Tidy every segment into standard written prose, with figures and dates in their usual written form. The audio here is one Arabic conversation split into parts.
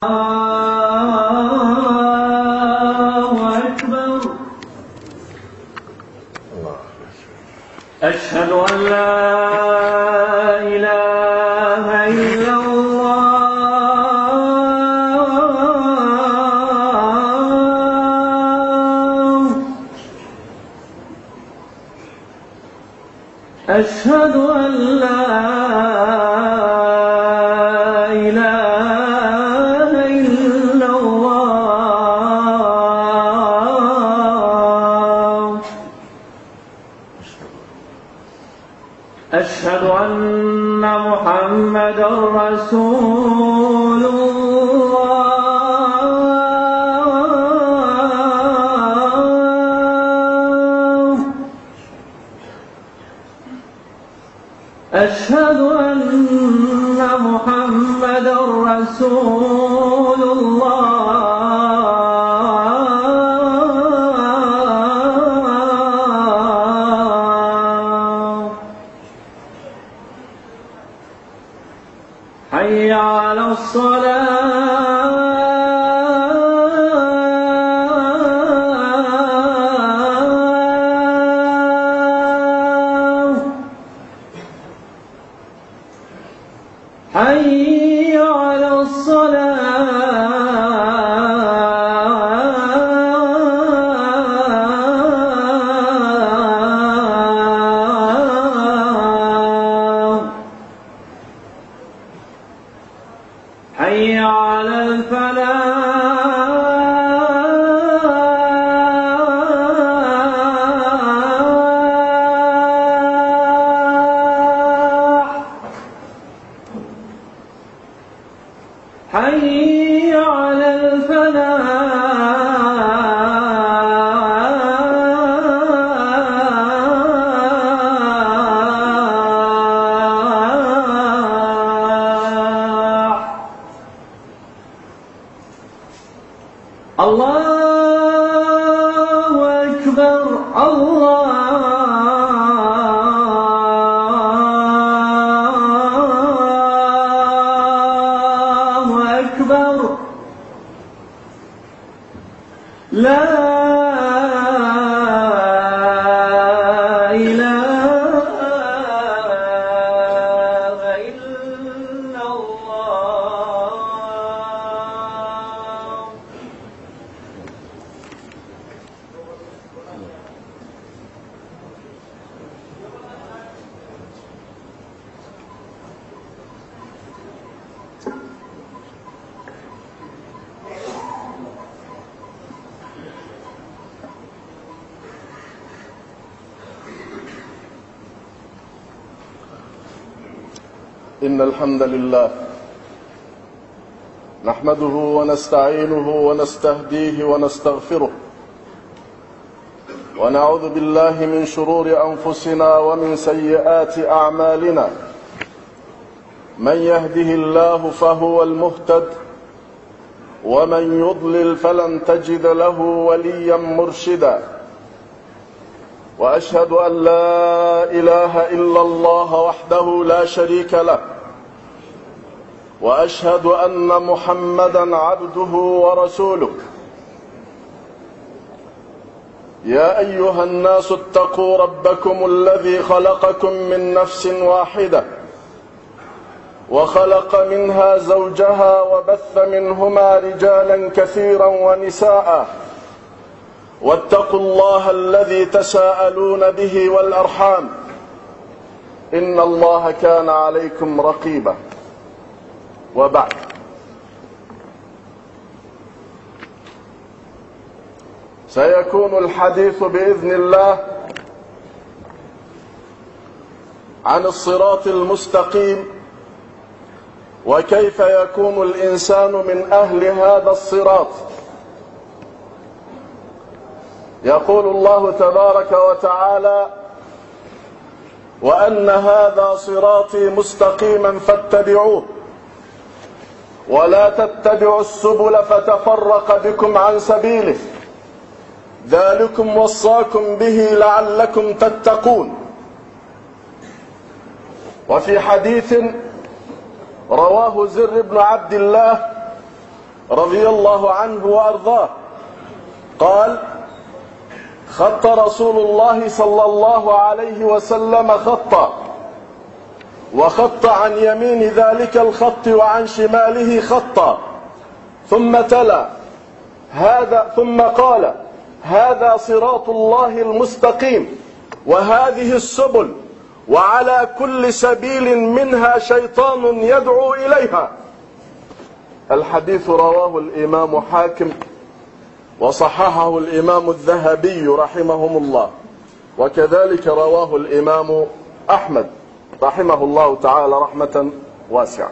أشهد أن لا إله إلا الله. أشهد أن لا إله إلا الله. أشهد أن محمدًا رسول الله. أشهد أن محمدًا رسول الله. حي على الصلاة. حي على الصلاة. حي على الفلاح. حي على الفلاح. الله أكبر. الله أكبر. لا إله إلا الله. إن الحمد لله نحمده ونستعينه ونستهديه ونستغفره، ونعوذ بالله من شرور أنفسنا ومن سيئات أعمالنا. من يهده الله فهو المهتد، ومن يضلل فلن تجد له وليا مرشدا. وأشهد أن لا إله إلا الله وحده لا شريك له، وأشهد أن محمدًا عبده ورسوله. يا أيها الناس اتقوا ربكم الذي خلقكم من نفس واحدة، وخلق منها زوجها، وبث منهما رجالا كثيرا ونساء. واتقوا الله الذي تساءلون به والأرحام، إن الله كان عليكم رقيبا. وبعد، سيكون الحديث بإذن الله عن الصراط المستقيم، وكيف يكون الإنسان من أهل هذا الصراط. يقول الله تبارك وتعالى: وأن هذا صراطي مستقيما فاتبعوه ولا تتبعوا السبل فتفرق بكم عن سبيله، ذلكم وصاكم به لعلكم تتقون. وفي حديث رواه زر بن عبد الله رضي الله عنه وأرضاه قال: خط رسول الله صلى الله عليه وسلم خطا، وخط عن يمين ذلك الخط وعن شماله خطا، ثم تلا ثم قال: هذا صراط الله المستقيم وهذه السبل وعلى كل سبيل منها شيطان يدعو إليها. الحديث رواه الإمام حاكم وصححه الإمام الذهبي رحمهم الله، وكذلك رواه الإمام أحمد رحمه الله تعالى رحمة واسعة.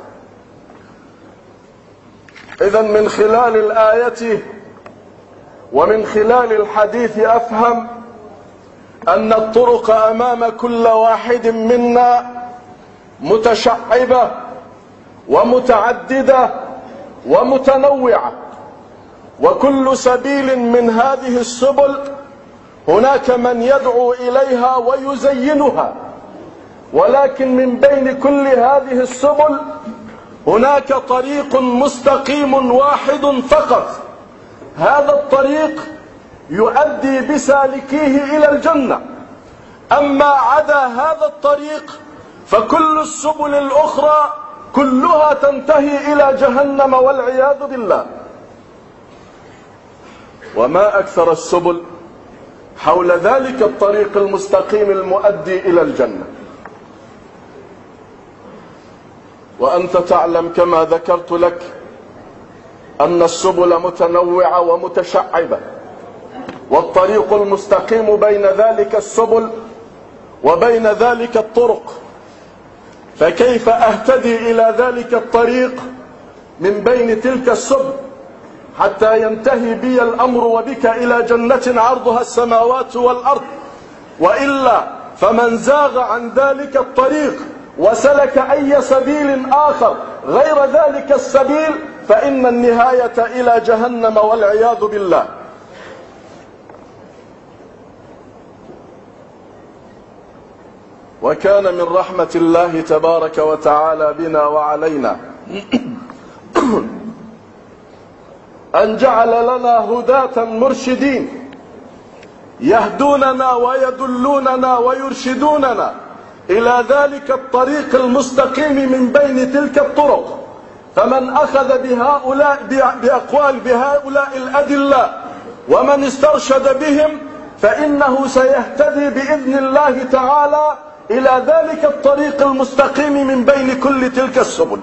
إذن من خلال الآية ومن خلال الحديث أفهم أن الطرق أمام كل واحد منا متشعبة ومتعددة ومتنوعة، وكل سبيل من هذه السبل هناك من يدعو إليها ويزينها، ولكن من بين كل هذه السبل هناك طريق مستقيم واحد فقط، هذا الطريق يؤدي بسالكيه إلى الجنة. أما عدا هذا الطريق فكل السبل الأخرى كلها تنتهي إلى جهنم والعياذ بالله. وما أكثر السبل حول ذلك الطريق المستقيم المؤدي إلى الجنة. وأنت تعلم كما ذكرت لك أن السبل متنوعة ومتشعبة، والطريق المستقيم بين ذلك السبل وبين ذلك الطرق، فكيف أهتدي إلى ذلك الطريق من بين تلك السبل حتى ينتهي بي الأمر وبك إلى جنة عرضها السماوات والأرض؟ وإلا فمن زاغ عن ذلك الطريق وسلك أي سبيل آخر غير ذلك السبيل فإن النهاية إلى جهنم والعياذ بالله. وكان من رحمة الله تبارك وتعالى بنا وعلينا أن جعل لنا هداة مرشدين يهدوننا ويدلوننا ويرشدوننا إلى ذلك الطريق المستقيم من بين تلك الطرق. فمن أخذ بأقوال بهؤلاء الأدلة ومن استرشد بهم فإنه سيهتدي بإذن الله تعالى إلى ذلك الطريق المستقيم من بين كل تلك السبل.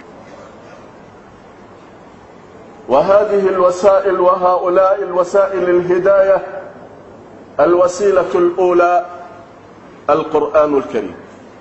وهذه الوسائل وهؤلاء الوسائل الهداية الوسيلة الأولى القرآن الكريم.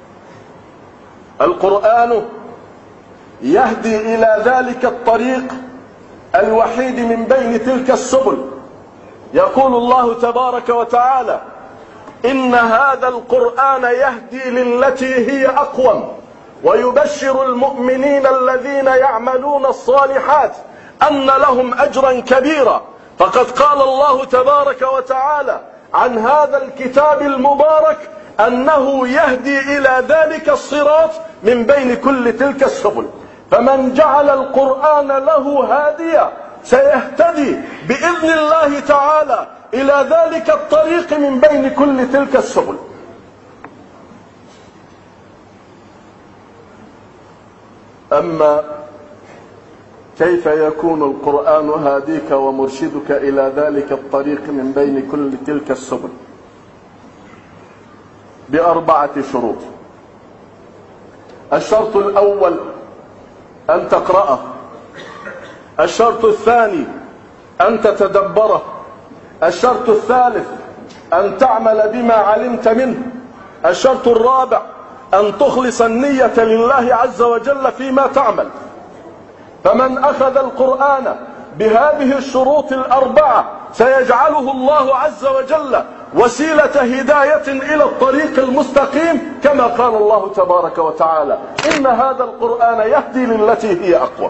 القرآن يهدي إلى ذلك الطريق الوحيد من بين تلك السبل. يقول الله تبارك وتعالى: إن هذا القرآن يهدي للتي هي أقوم ويبشر المؤمنين الذين يعملون الصالحات أن لهم أجرا كبيرا. فقد قال الله تبارك وتعالى عن هذا الكتاب المبارك أنه يهدي إلى ذلك الصراط من بين كل تلك السبل. فمن جعل القرآن له هاديا سيهتدي بإذن الله تعالى إلى ذلك الطريق من بين كل تلك السبل. أما كيف يكون القرآن هاديك ومرشدك إلى ذلك الطريق من بين كل تلك السبل؟ بأربعة شروط. الشرط الأول أن تقرأه، الشرط الثاني أن تتدبره، الشرط الثالث أن تعمل بما علمت منه، الشرط الرابع أن تخلص النية لله عز وجل فيما تعمل. فمن أخذ القرآن بهذه الشروط الأربعة سيجعله الله عز وجل وسيلة هداية إلى الطريق المستقيم، كما قال الله تبارك وتعالى: إن هذا القرآن يهدي للتي هي أقوم.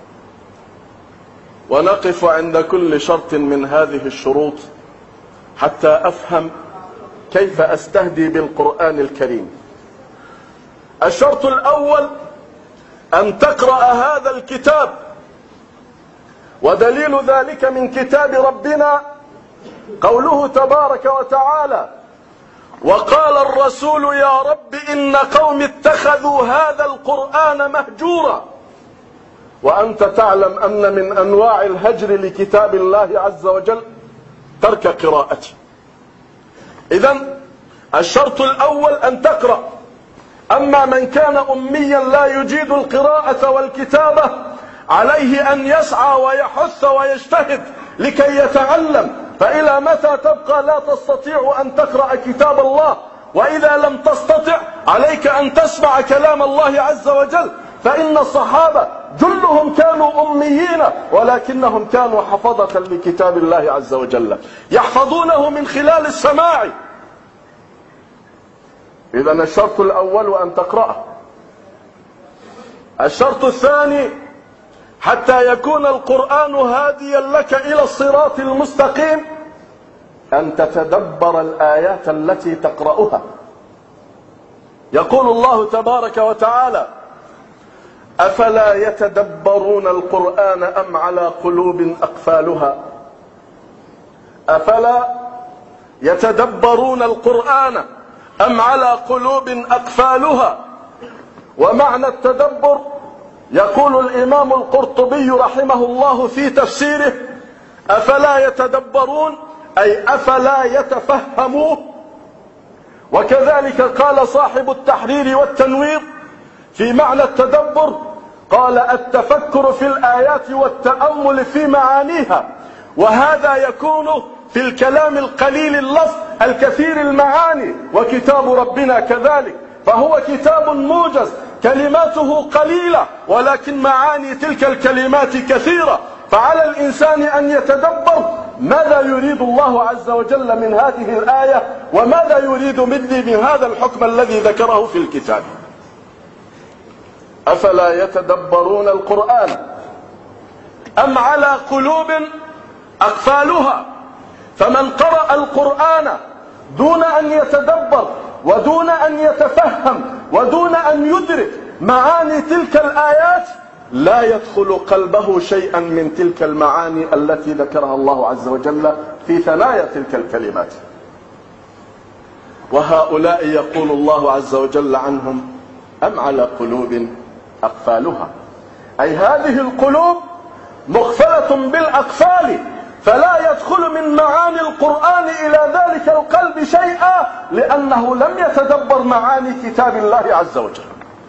ونقف عند كل شرط من هذه الشروط حتى أفهم كيف أستهدي بالقرآن الكريم. الشرط الأول أن تقرأ هذا الكتاب ودليل ذلك من كتاب ربنا قوله تبارك وتعالى: وقال الرسول يا رب إن قوم اتخذوا هذا القرآن مهجورا. وأنت تعلم أن من أنواع الهجر لكتاب الله عز وجل ترك قراءته. إذن الشرط الأول أن تقرأ. أما من كان أميا لا يجيد القراءة والكتابة عليه أن يسعى ويحث ويجتهد لكي يتعلم. فإلى متى تبقى لا تستطيع أن تقرأ كتاب الله؟ وإذا لم تستطع عليك أن تسمع كلام الله عز وجل. فإن الصحابة جلهم كانوا أميين ولكنهم كانوا حفظة لكتاب الله عز وجل، يحفظونه من خلال السماع. إذن الشرط الأول أن تقرأه. الشرط الثاني حتى يكون القرآن هاديا لك إلى الصراط المستقيم أن تتدبر الآيات التي تقرأها. يقول الله تبارك وتعالى: أفلا يتدبرون القرآن أم على قلوب أقفالها. أفلا يتدبرون القرآن أم على قلوب أقفالها. ومعنى التدبر يقول الإمام القرطبي رحمه الله في تفسيره: أفلا يتدبرون أي أفلا يتفهموه. وكذلك قال صاحب التحرير والتنوير في معنى التدبر، قال: التفكر في الآيات والتأمل في معانيها. وهذا يكون في الكلام القليل اللفظ الكثير المعاني. وكتاب ربنا كذلك، فهو كتاب موجز كلماته قليلة ولكن معاني تلك الكلمات كثيرة. فعلى الإنسان أن يتدبر ماذا يريد الله عز وجل من هذه الآية، وماذا يريد مني من هذا الحكم الذي ذكره في الكتاب. أفلا يتدبرون القرآن أم على قلوب أقفالها. فمن قرأ القرآن دون أن يتدبر ودون أن يتفهم ودون أن يدرك معاني تلك الآيات لا يدخل قلبه شيئا من تلك المعاني التي ذكرها الله عز وجل في ثنايا تلك الكلمات. وهؤلاء يقول الله عز وجل عنهم: أم على قلوب أقفالها، أي هذه القلوب مقفلة بالأقفال، فلا يدخل من معاني القرآن إلى ذلك القلب شيئا، لأنه لم يتدبر معاني كتاب الله عز وجل.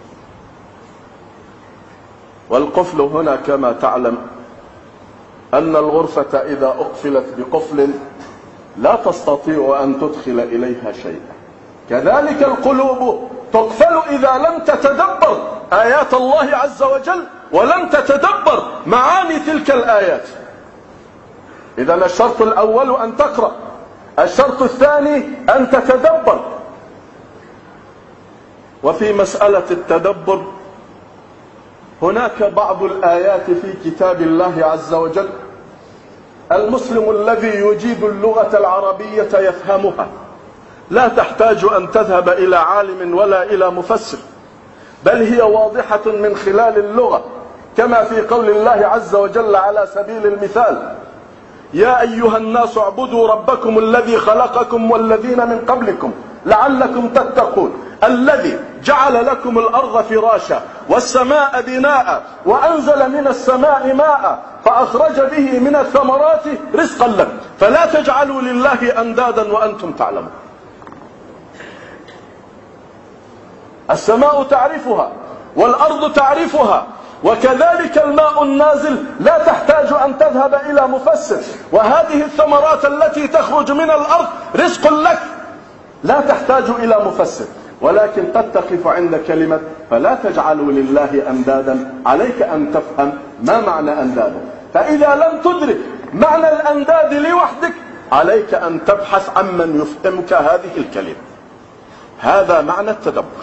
والقفل هنا كما تعلم أن الغرفة إذا أقفلت بقفل لا تستطيع أن تدخل إليها شيئا. كذلك القلوب تقفل إذا لم تتدبر آيات الله عز وجل ولم تتدبر معاني تلك الآيات. إذن الشرط الأول أن تقرأ، الشرط الثاني أن تتدبر. وفي مسألة التدبر هناك بعض الآيات في كتاب الله عز وجل المسلم الذي يجيد اللغة العربية يفهمها، لا تحتاج أن تذهب إلى عالم ولا إلى مفسر، بل هي واضحة من خلال اللغة، كما في قول الله عز وجل على سبيل المثال: يا أيها الناس اعبدوا ربكم الذي خلقكم والذين من قبلكم لعلكم تتقون، الذي جعل لكم الأرض فراشا والسماء بناء وأنزل من السماء ماء فأخرج به من الثمرات رزقا لكم فلا تجعلوا لله أندادا وأنتم تعلمون. السماء تعرفها والأرض تعرفها، وكذلك الماء النازل لا تحتاج أن تذهب إلى مفسر. وهذه الثمرات التي تخرج من الأرض رزق لك، لا تحتاج إلى مفسر. ولكن قد تقف عند كلمة فلا تجعلوا لله أندادا، عليك أن تفهم ما معنى أندادا. فإذا لم تدرك معنى الأنداد لوحدك عليك أن تبحث عمن يفهمك هذه الكلمة. هذا معنى التدبر.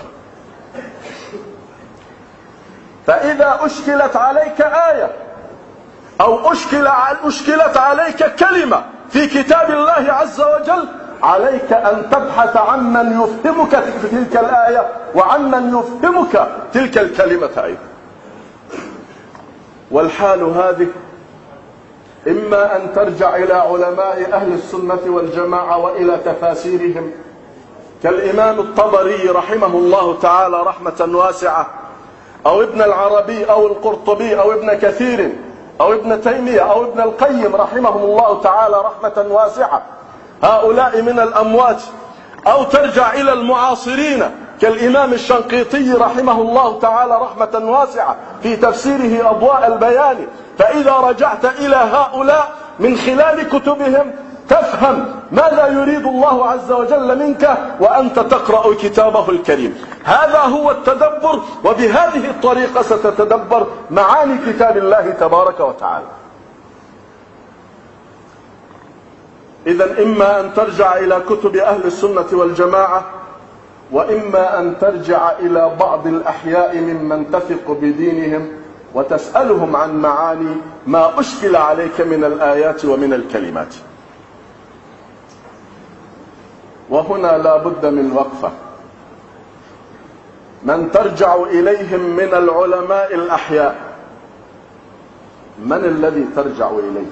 فإذا أشكلت عليك آية أو أشكلت عليك كلمة في كتاب الله عز وجل عليك أن تبحث عمن يفهمك تلك الآية وعمن يفهمك تلك الكلمة أيضا. والحال هذه إما أن ترجع إلى علماء أهل السنة والجماعة وإلى تفاسيرهم كالإمام الطبري رحمه الله تعالى رحمة واسعة، أو ابن العربي أو القرطبي أو ابن كثير أو ابن تيمية أو ابن القيم رحمهم الله تعالى رحمة واسعة، هؤلاء من الأموات، أو ترجع إلى المعاصرين كالإمام الشنقيطي رحمه الله تعالى رحمة واسعة في تفسيره أضواء البيان. فإذا رجعت إلى هؤلاء من خلال كتبهم تفهم ماذا يريد الله عز وجل منك وأنت تقرأ كتابه الكريم. هذا هو التدبر، وبهذه الطريقة ستتدبر معاني كتاب الله تبارك وتعالى. إذن إما أن ترجع إلى كتب أهل السنة والجماعة، وإما أن ترجع إلى بعض الأحياء ممن تثق بدينهم وتسألهم عن معاني ما أشكل عليك من الآيات ومن الكلمات. وهنا لا بد من وقفة. من ترجع إليهم من العلماء الأحياء، من الذي ترجع إليه؟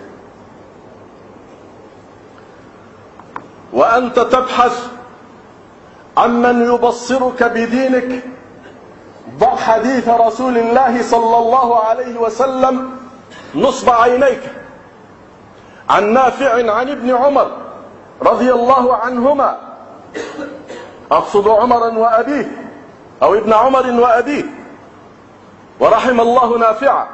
وأنت تبحث عمن يبصرك بدينك، ضع حديث رسول الله صلى الله عليه وسلم نصب عينيك. عن نافع عن ابن عمر رضي الله عنهما، أقصد عمرا وأبيه أو ابن عمر وأبيه، ورحم الله نافعا،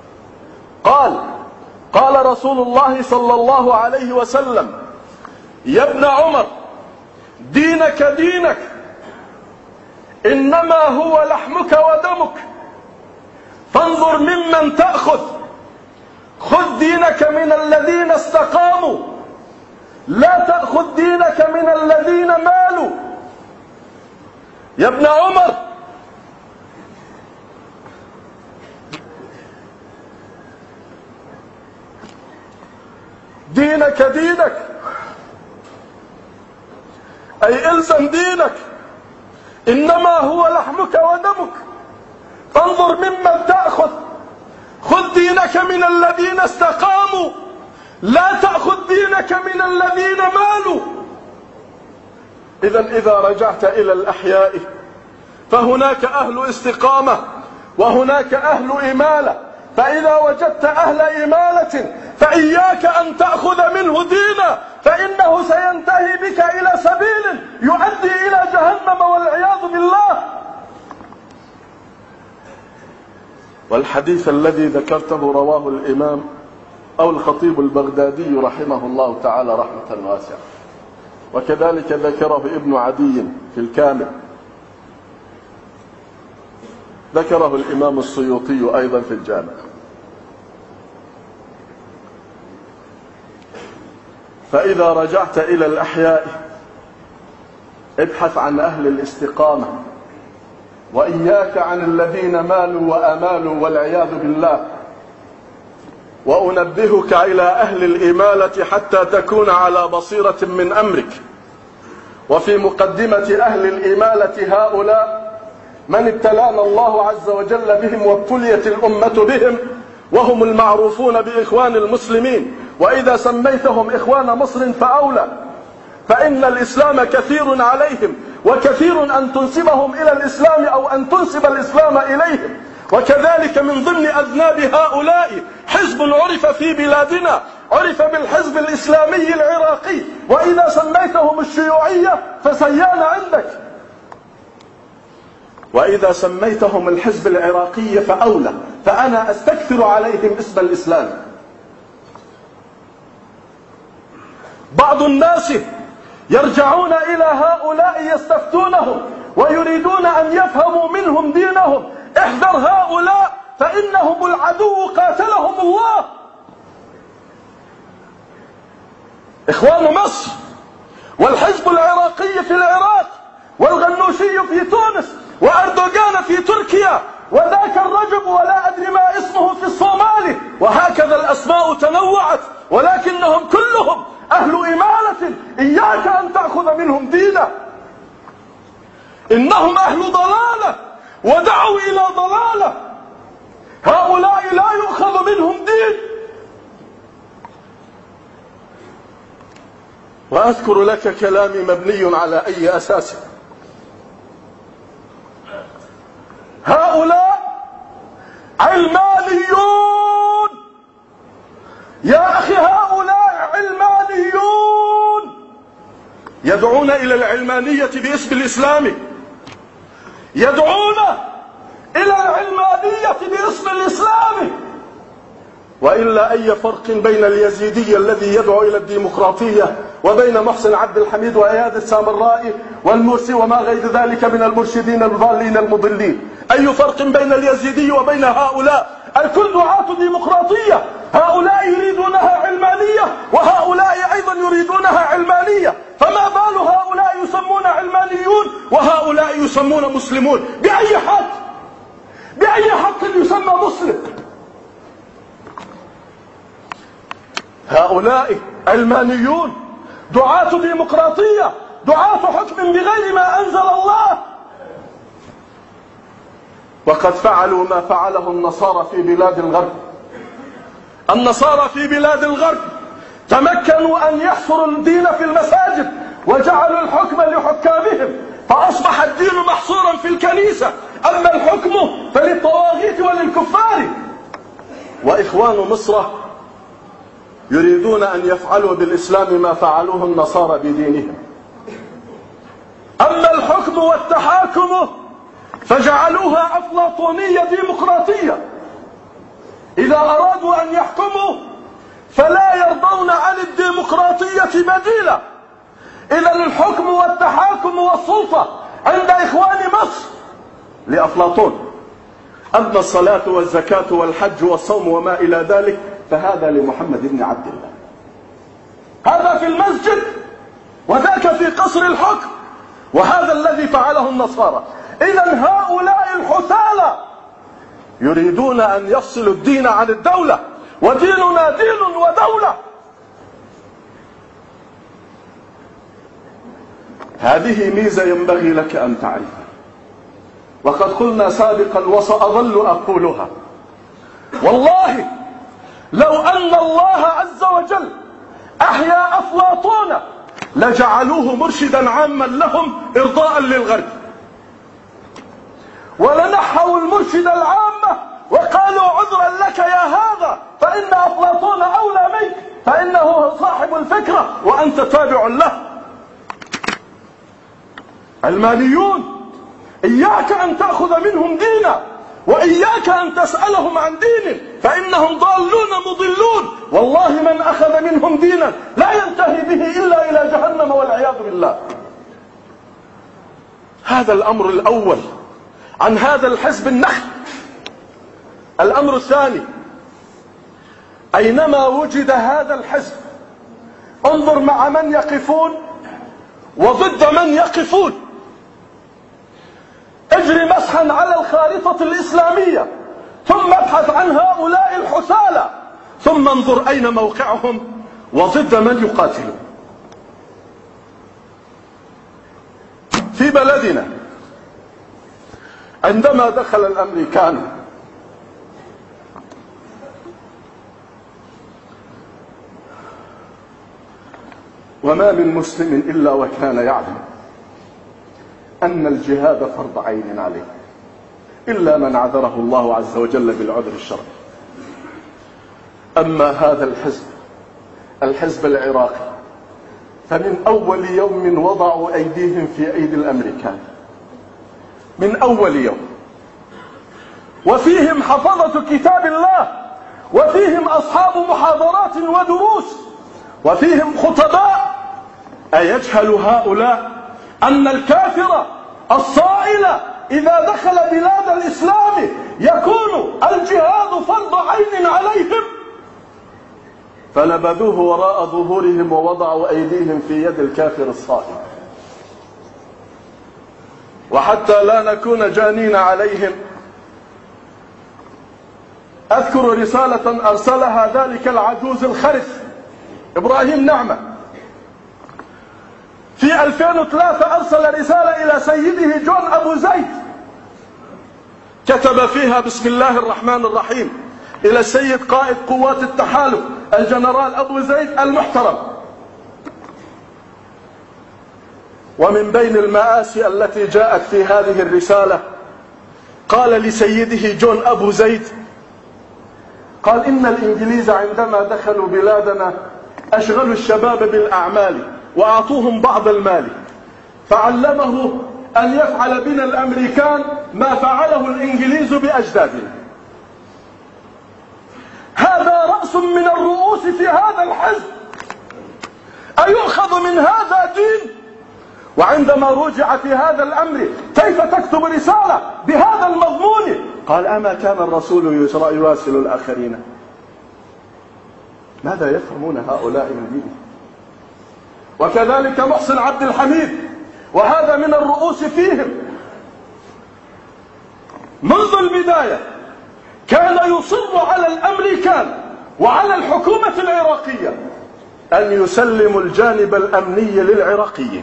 قال رسول الله صلى الله عليه وسلم: يا ابن عمر، دينك دينك، إنما هو لحمك ودمك، فانظر ممن تأخذ، خذ دينك من الذين استقاموا، لا تأخذ دينك من الذين مالوا. يا ابن عمر، دينك دينك، أي إلزم دينك، إنما هو لحمك ودمك، فانظر ممن تأخذ، خذ دينك من الذين استقاموا، لا تأخذ دينك من الذين مالوا. إذا رجعت إلى الأحياء فهناك أهل استقامة وهناك أهل إمالة، فإذا وجدت أهل إمالة فإياك أن تأخذ منه دينا، فإنه سينتهي بك إلى سبيل يؤدي إلى جهنم والعياذ بالله. والحديث الذي ذكرته رواه الإمام أو الخطيب البغدادي رحمه الله تعالى رحمة واسعة، وكذلك ذكره ابن عدي في الكامل، ذكره الإمام السيوطي أيضا في الجامع. فإذا رجعت إلى الأحياء ابحث عن أهل الاستقامة، وإياك عن الذين مالوا وأمالوا والعياذ بالله. وأنبهك إلى أهل الإمالة حتى تكون على بصيرة من أمرك. وفي مقدمة أهل الإمالة هؤلاء من ابتلانا الله عز وجل بهم وابتليت الأمة بهم، وهم المعروفون بإخوان المسلمين، وإذا سميتهم إخوان مصر فأولى، فإن الإسلام كثير عليهم، وكثير أن تنسبهم إلى الإسلام أو أن تنسب الإسلام إليهم. وكذلك من ضمن أذناب هؤلاء حزب عرف في بلادنا، عرف بالحزب الإسلامي العراقي، وإذا سميتهم الشيوعية فسيان عندك، وإذا سميتهم الحزب العراقي فأولى، فأنا أستكثر عليهم اسم الإسلام. بعض الناس يرجعون إلى هؤلاء يستفتونهم ويريدون أن يفهموا منهم دينهم. احذر هؤلاء فإنهم العدو قاتلهم الله. إخوان مصر والحزب العراقي في العراق والغنوشي في تونس وأردوغان في تركيا وذاك الرجب ولا أدري ما اسمه في الصومال، وهكذا الأسماء تنوعت، ولكنهم كلهم أهل إمالة. إياك أن تأخذ منهم دينا، إنهم أهل ضلالة ودعوا إلى ضلالة. هؤلاء لا يؤخذ منهم دين. وأذكر لك كلامي مبني على أي أساس. هؤلاء علمانيون يا أخي، هؤلاء علمانيون يدعون إلى العلمانية باسم الإسلام، يدعون إلى العلمانية باسم الإسلام. وإلا أي فرق بين اليزيدي الذي يدعو إلى الديمقراطية وبين محسن عبد الحميد وإياد السامرائي والمرسي وما غير ذلك من المرشدين الضالين المضلين؟ أي فرق بين اليزيدي وبين هؤلاء؟ الكل دعاة ديمقراطية، هؤلاء يريدونها علمانية وهؤلاء أيضا يريدونها علمانية، فما بال هؤلاء يسمون علمانيون وهؤلاء يسمون مسلمون؟ بأي حق؟ بأي حق يسمى مسلم؟ هؤلاء علمانيون دعاة ديمقراطية، دعاة حكم بغير ما أنزل الله. وقد فعلوا ما فعله النصارى في بلاد الغرب. النصارى في بلاد الغرب تمكنوا أن يحصروا الدين في المساجد وجعلوا الحكم لحكامهم، فأصبح الدين محصورا في الكنيسة، أما الحكم فللطواغيت وللكفار. وإخوان مصر يريدون أن يفعلوا بالإسلام ما فعلوه النصارى بدينهم. أما الحكم والتحاكم فجعلوها أفلاطونية ديمقراطية، إذا أرادوا أن يحكموا فلا يرضون عن الديمقراطية بديلا. إذا الحكم والتحاكم والسلطة عند إخوان مصر لأفلاطون، أما الصلاة والزكاة والحج والصوم وما إلى ذلك فهذا لمحمد بن عبد الله. هذا في المسجد وذاك في قصر الحكم، وهذا الذي فعله النصارى. إذن هؤلاء الحثالة يريدون أن يفصلوا الدين عن الدولة، وديننا دين ودولة. هذه ميزة ينبغي لك أن تعرفها، وقد قلنا سابقا وسأظل أقولها. والله لو أن الله عز وجل أحيا أفلاطون لجعلوه مرشدا عاما لهم إرضاء للغرب، ولنحوا المرشد العامة وقالوا عذرا لك يا هذا، فإن أفلاطون أولى منك، فإنه صاحب الفكرة وأنت تابع له. علمانيون إياك أن تأخذ منهم دينا، وإياك أن تسألهم عن دين، فإنهم ضالون مضلون. والله من أخذ منهم دينا لا ينتهي به إلا إلى جهنم والعياذ بالله. هذا الأمر الأول عن هذا الحزب النخل. الأمر الثاني، أينما وجد هذا الحزب انظر مع من يقفون وضد من يقفون. اجري مسحا على الخارطة الإسلامية، ثم ابحث عن هؤلاء الحثالة، ثم انظر أين موقعهم وضد من يقاتلون. في بلدنا عندما دخل الأمريكان وما من مسلم إلا وكان يعلم أن الجهاد فرض عين عليه، إلا من عذره الله عز وجل بالعذر الشرعي. أما هذا الحزب العراقي فمن أول يوم وضعوا أيديهم في أيدي الأمريكان، من أول يوم، وفيهم حفظة كتاب الله، وفيهم أصحاب محاضرات ودروس، وفيهم خطباء. أيجهل هؤلاء أن الكافر الصائل إذا دخل بلاد الإسلام يكون الجهاد فرض عين عليهم؟ فنبذوه وراء ظهورهم ووضعوا أيديهم في يد الكافر الصائل. وحتى لا نكون جانين عليهم، أذكر رسالة أرسلها ذلك العجوز الخرس إبراهيم نعمة في 2003. أرسل رسالة إلى سيده جون أبو زيد، كتب فيها بسم الله الرحمن الرحيم إلى السيد قائد قوات التحالف الجنرال أبو زيد المحترم. ومن بين المآسي التي جاءت في هذه الرسالة قال لسيده جون أبو زيد، قال إن الإنجليز عندما دخلوا بلادنا أشغلوا الشباب بالأعمال وأعطوهم بعض المال، فعلمه أن يفعل بنا الأمريكان ما فعله الإنجليز بأجدادنا. هذا رأس من الرؤوس في هذا الحزب، أيؤخذ من هذا دين؟ وعندما رجع في هذا الأمر كيف تكتب رسالة بهذا المضمون؟ قال أما كان الرسول يراسل الآخرين؟ ماذا يفهمون هؤلاء من دينه؟ وكذلك محسن عبد الحميد، وهذا من الرؤوس فيهم، منذ البداية كان يصر على الأمريكان وعلى الحكومة العراقية أن يسلموا الجانب الأمني للعراقيين.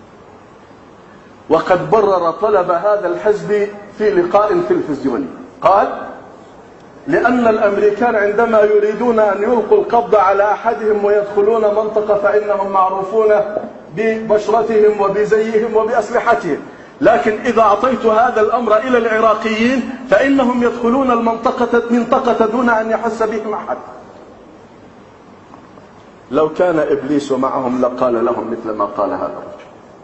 وقد برر طلب هذا الحزب في لقاء تلفزيوني، قال لأن الأمريكان عندما يريدون أن يلقوا القبض على أحدهم ويدخلون منطقة فإنهم معروفون ببشرتهم وبزيهم وبأسلحتهم، لكن إذا أعطيت هذا الأمر إلى العراقيين فإنهم يدخلون المنطقة دون أن يحس بهم أحد. لو كان إبليس معهم لقال لهم مثل ما قال هذا الرجل.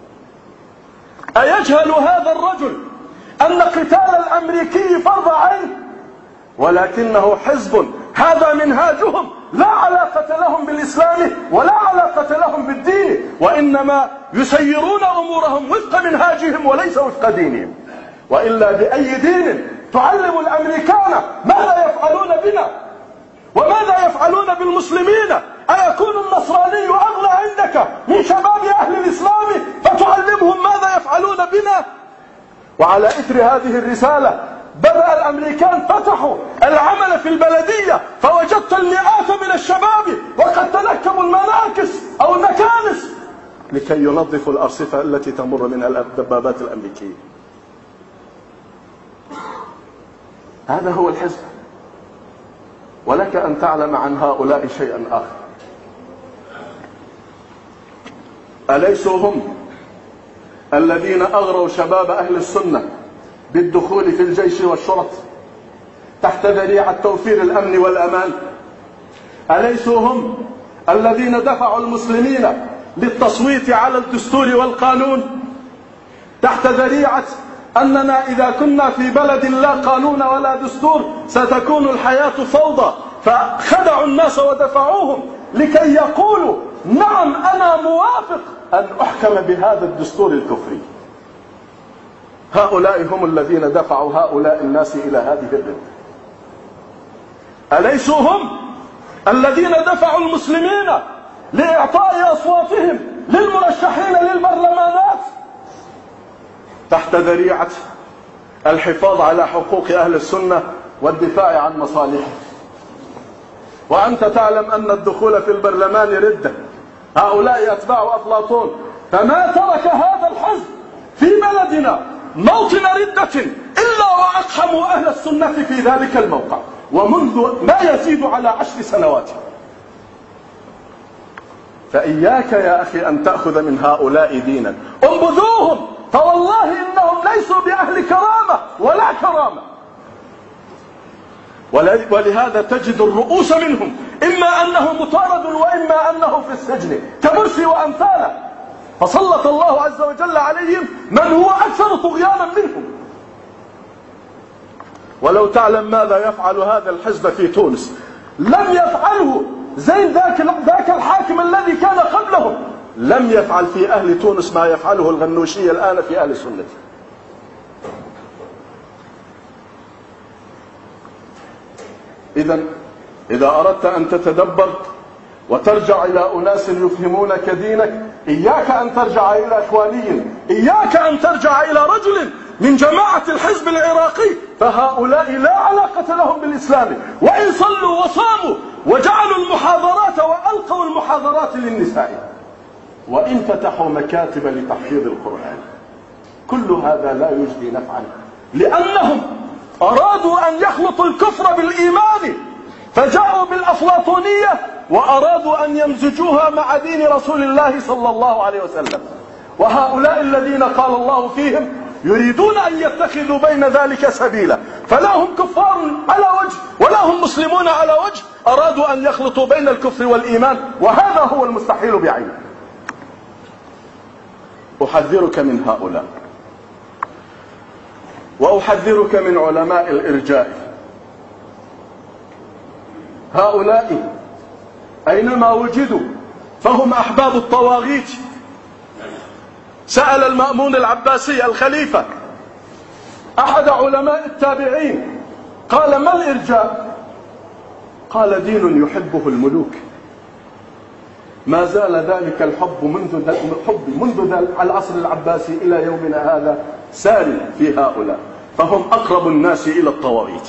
أيجهل هذا الرجل أن قتال الأمريكي فرض عين؟ ولكنه حزب، هذا منهاجهم، لا علاقة لهم بالإسلام ولا علاقة لهم بالدين، وإنما يسيرون أمورهم وفق منهاجهم وليس وفق دينهم. وإلا بأي دين تعلم الأمريكان ماذا يفعلون بنا وماذا يفعلون بالمسلمين؟ أيكون النصراني أغلى عندك من شباب أهل الإسلام فتعلمهم ماذا يفعلون بنا؟ وعلى إثر هذه الرسالة بدأ الأمريكان فتحوا العمل في البلدية، فوجدت المئات من الشباب وقد تنكبوا المناكس أو النكانس لكي ينظفوا الأرصفة التي تمر منها الدبابات الأمريكية. هذا هو الحزب. ولك أن تعلم عن هؤلاء شيئا آخر، أليسوا هم الذين أغروا شباب أهل السنة بالدخول في الجيش والشرط تحت ذريعة توفير الأمن والأمان؟ أليسوا هم الذين دفعوا المسلمين للتصويت على الدستور والقانون تحت ذريعة أننا إذا كنا في بلد لا قانون ولا دستور ستكون الحياة فوضى، فخدعوا الناس ودفعوهم لكي يقولوا نعم أنا موافق أن أحكم بهذا الدستور الكفري؟ هؤلاء هم الذين دفعوا هؤلاء الناس إلى هذه الردة. أليسوا هم الذين دفعوا المسلمين لإعطاء أصواتهم للمرشحين للبرلمانات تحت ذريعة الحفاظ على حقوق أهل السنة والدفاع عن مصالحهم؟ وأنت تعلم أن الدخول في البرلمان ردة، هؤلاء أتباع أفلاطون، فما ترك هذا الحزب في بلدنا موطن ردة إلا وأقحموا أهل السنة في ذلك الموقع، ومنذ ما يزيد على 10 سنوات. فإياك يا أخي أن تأخذ من هؤلاء دينا، انبذوهم، فوالله إنهم ليسوا بأهل كرامة ولا كرامة. ولهذا تجد الرؤوس منهم إما أنه مطارد وإما أنه في السجن كمرسي وأمثاله، فسلط الله عز وجل عليهم من هو أكثر طغيانا منهم. ولو تعلم ماذا يفعل هذا الحزب في تونس، لم يفعله زي ذاك الحاكم الذي كان قبلهم، لم يفعل في أهل تونس ما يفعله الغنوشية الآن في أهل السنة. إذا أردت أن تتدبر وترجع إلى أناس يفهمونك دينك، إياك أن ترجع إلى إخواني، إياك أن ترجع إلى رجل من جماعة الحزب العراقي، فهؤلاء لا علاقة لهم بالإسلام، وإن صلوا وصاموا وجعلوا المحاضرات وألقوا المحاضرات للنساء وإن فتحوا مكاتب لتحفيظ القرآن، كل هذا لا يجدي نفعا، لأنهم أرادوا أن يخلطوا الكفر بالإيمان فجاءوا بالأفلاطونية وأرادوا أن يمزجوها مع دين رسول الله صلى الله عليه وسلم. وهؤلاء الذين قال الله فيهم يريدون أن يتخذوا بين ذلك سبيلا، فلا هم كفار على وجه ولا هم مسلمون على وجه، أرادوا أن يخلطوا بين الكفر والإيمان، وهذا هو المستحيل بعينه. أحذرك من هؤلاء، وأحذرك من علماء الإرجاء. هؤلاء أينما وجدوا فهم أحباب الطواغيت. سأل المأمون العباسي الخليفة أحد علماء التابعين قال: ما الإرجاء؟ قال: دين يحبه الملوك. ما زال ذلك الحب منذ العصر العباسي إلى يومنا هذا سار في هؤلاء، فهم أقرب الناس إلى الطواغيت.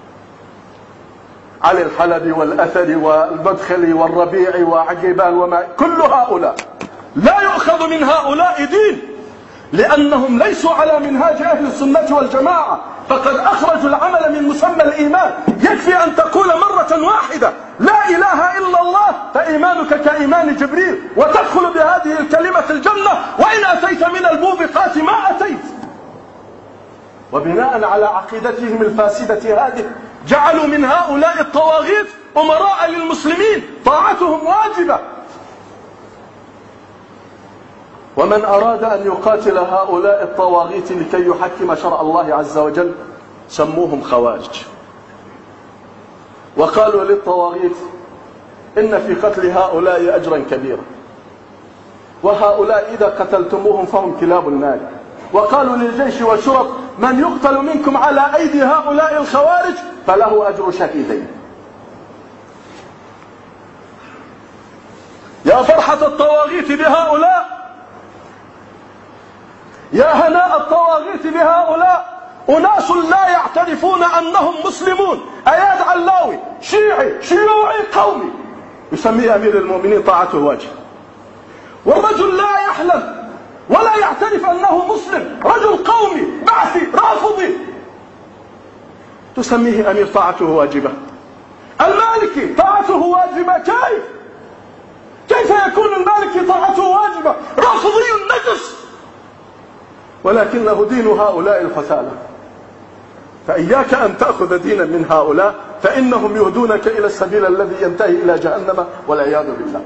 علي الحلبي والأثري والمدخلي والربيعي وعقيبان وما كل هؤلاء لا يؤخذ من هؤلاء دين، لأنهم ليسوا على منهاج أهل السنة والجماعة، فقد أخرجوا العمل من مسمى الإيمان. يكفي أن تقول مرة واحدة لا إله إلا الله فإيمانك كإيمان جبريل، وتدخل بهذه الكلمة الجنة، وإن أتيت من الموبقات ما أتيت. وبناء على عقيدتهم الفاسدة هذه جعلوا من هؤلاء الطواغيت أمراء للمسلمين، طاعتهم واجبة. ومن أراد أن يقاتل هؤلاء الطواغيت لكي يحكم شرع الله عز وجل سموهم خوارج. وقالوا للطواغيت إن في قتل هؤلاء أجرا كبيرا، وهؤلاء إذا قتلتموهم فهم كلاب النار. وقالوا للجيش والشرط من يقتل منكم على أيدي هؤلاء الخوارج فله أجر شهيدين. يا فرحة الطواغيت بهؤلاء، يا هناء الطواغيت بهؤلاء، أناس لا يعترفون أنهم مسلمون. أياد علاوي شيوعي قومي يسميه أمير المؤمنين طاعته واجب، والرجل لا يحلم ولا يعترف أنه مسلم، رجل قومي بعثي رافضي تسميه أمير طاعته واجبة. المالكي طاعته واجبة، كيف يكون المالكي طاعته واجبة؟ رافضي نجس، ولكنه دين هؤلاء الحثالة. فإياك أن تأخذ دينا من هؤلاء، فإنهم يهدونك إلى السبيل الذي ينتهي إلى جهنم والعياذ بالله.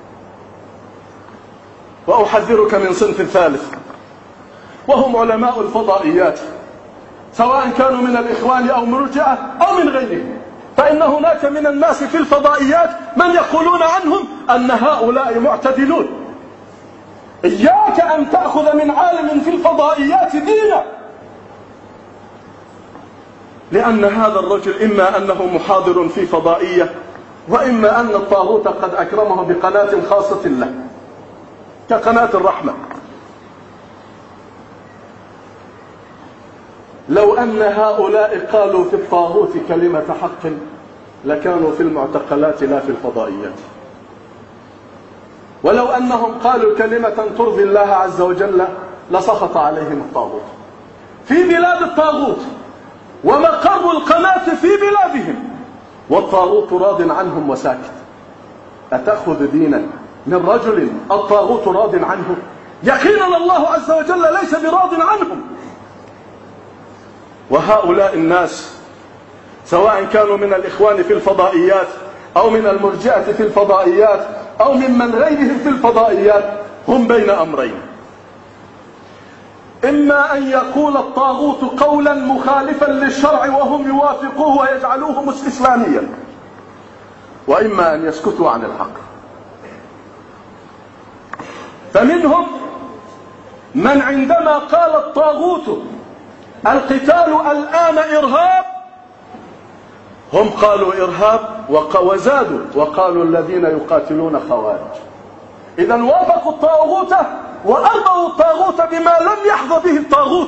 وأحذرك من صنف ثالث، وهم علماء الفضائيات، سواء كانوا من الإخوان أو مرجئة أو من غيرهم. فإن هناك من الناس في الفضائيات من يقولون عنهم أن هؤلاء معتدلون. إياك أن تأخذ من عالم في الفضائيات دينا، لأن هذا الرجل إما أنه محاضر في فضائية، وإما أن الطاغوت قد أكرمه بقناة خاصة له كقناة الرحمة. لو أن هؤلاء قالوا في الطاغوت كلمة حق لكانوا في المعتقلات لا في الفضائيات. ولو أنهم قالوا كلمة ترضي الله عز وجل لسخط عليهم الطاغوت في بلاد الطاغوت، ومقر القناة في بلادهم، والطاغوت راض عنهم وساكت. أتأخذ دينا من رجل الطاغوت راض عنه؟ يقينا الله عز وجل ليس براض عنهم. وهؤلاء الناس سواء كانوا من الإخوان في الفضائيات أو من المرجئة في الفضائيات أو ممن غيرهم في الفضائيات هم بين أمرين: إما أن يقول الطاغوت قولا مخالفا للشرع وهم يوافقوه ويجعلوه إسلاميا، وإما أن يسكتوا عن الحق. فمنهم من عندما قال الطاغوت القتال الآن إرهاب هم قالوا إرهاب وزادوا وقالوا الذين يقاتلون خوارج. إذن وافقوا الطاغوت وأرضوا الطاغوت بما لم يحظى به الطاغوت.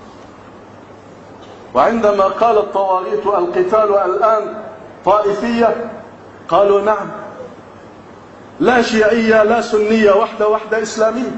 وعندما قال الطواغيت القتال الآن طائفية قالوا نعم، لا شيعية لا سنية، وحدة إسلامية.